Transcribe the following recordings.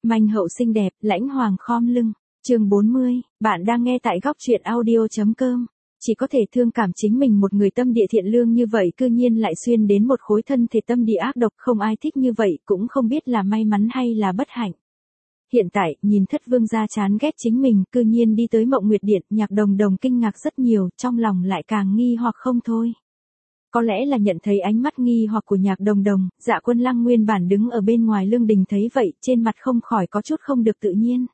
Manh hậu xinh đẹp, lãnh hoàng khom lưng. Chương 40, bạn đang nghe tại góc truyện audio.com. Chỉ có thể thương cảm chính mình một người tâm địa thiện lương như vậy cư nhiên lại xuyên đến một khối thân thể tâm địa ác độc, không ai thích như vậy, cũng không biết là may mắn hay là bất hạnh. Hiện tại, nhìn Thất Vương gia chán ghét chính mình, cư nhiên đi tới Mộng Nguyệt Điện, Nhạc Đồng Đồng kinh ngạc rất nhiều, trong lòng lại càng nghi hoặc không thôi. Có lẽ là nhận thấy ánh mắt nghi hoặc của Nhạc Đồng Đồng, Dạ Quân Lăng nguyên bản đứng ở bên ngoài lương đình thấy vậy, trên mặt không khỏi có chút không được tự nhiên.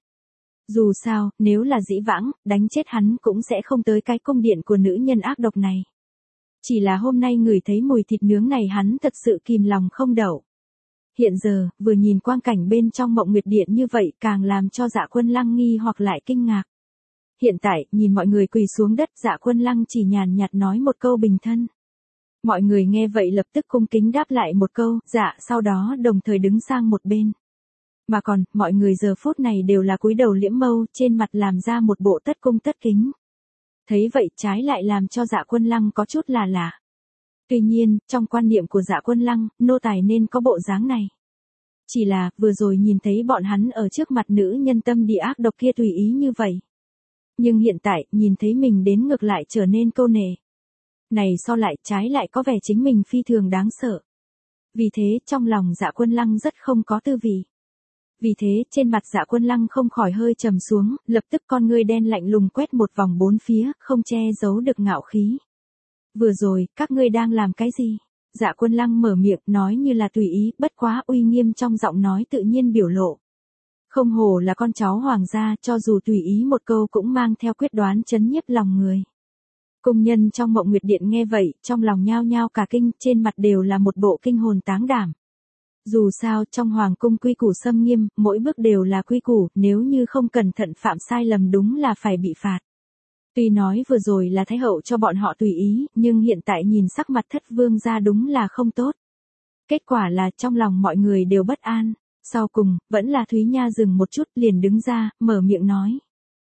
Dù sao, nếu là dĩ vãng, đánh chết hắn cũng sẽ không tới cái cung điện của nữ nhân ác độc này. Chỉ là hôm nay ngửi thấy mùi thịt nướng này hắn thật sự kìm lòng không đậu. Hiện giờ, vừa nhìn quang cảnh bên trong Mộng Nguyệt Điện như vậy càng làm cho Dạ Quân Lăng nghi hoặc lại kinh ngạc. Hiện tại, nhìn mọi người quỳ xuống đất, Dạ Quân Lăng chỉ nhàn nhạt nói một câu bình thân. Mọi người nghe vậy lập tức cung kính đáp lại một câu, dạ, sau đó đồng thời đứng sang một bên. Mà còn, mọi người giờ phút này đều là cúi đầu liễm mâu, trên mặt làm ra một bộ tất cung tất kính. Thấy vậy trái lại làm cho Dạ Quân Lăng có chút là lạ. Tuy nhiên, trong quan niệm của Dạ Quân Lăng, nô tài nên có bộ dáng này. Chỉ là, vừa rồi nhìn thấy bọn hắn ở trước mặt nữ nhân tâm địa ác độc kia tùy ý như vậy. Nhưng hiện tại, nhìn thấy mình đến ngược lại trở nên câu nệ. Này so lại, trái lại có vẻ chính mình phi thường đáng sợ. Vì thế, trong lòng Dạ Quân Lăng rất không có tư vị. Vì thế, trên mặt Dạ Quân Lăng không khỏi hơi trầm xuống, lập tức con ngươi đen lạnh lùng quét một vòng bốn phía, không che giấu được ngạo khí. Vừa rồi, các ngươi đang làm cái gì? Dạ Quân Lăng mở miệng, nói như là tùy ý, bất quá uy nghiêm trong giọng nói tự nhiên biểu lộ. Không hổ là con cháu hoàng gia, cho dù tùy ý một câu cũng mang theo quyết đoán chấn nhiếp lòng người. Cung nhân trong Mộng Nguyệt Điện nghe vậy, trong lòng nhao nhao cả kinh, trên mặt đều là một bộ kinh hồn táng đảm. Dù sao, trong hoàng cung quy củ xâm nghiêm, mỗi bước đều là quy củ, nếu như không cẩn thận phạm sai lầm đúng là phải bị phạt. Tuy nói vừa rồi là Thái hậu cho bọn họ tùy ý, nhưng hiện tại nhìn sắc mặt Thất Vương gia đúng là không tốt. Kết quả là trong lòng mọi người đều bất an. Sau cùng, vẫn là Thúy Nha dừng một chút liền đứng ra, mở miệng nói.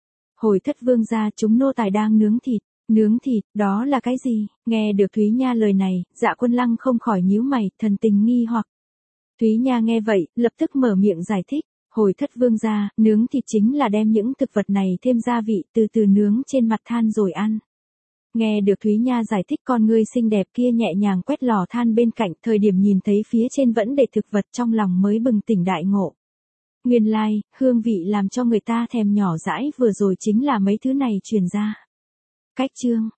Hồi Thất Vương gia, chúng nô tài đang nướng thịt. Nướng thịt, đó là cái gì? Nghe được Thúy Nha lời này, Dạ Quân Lăng không khỏi nhíu mày, thần tình nghi hoặc. Thúy Nha nghe vậy, lập tức mở miệng giải thích. Hồi Thất Vương gia, nướng thịt chính là đem những thực vật này thêm gia vị, từ từ nướng trên mặt than rồi ăn. Nghe được Thúy Nha giải thích, con ngươi xinh đẹp kia nhẹ nhàng quét lò than bên cạnh, thời điểm nhìn thấy phía trên vẫn để thực vật trong lòng mới bừng tỉnh đại ngộ. Nguyên lai, hương vị làm cho người ta thèm nhỏ dãi vừa rồi chính là mấy thứ này truyền ra. Cách chương,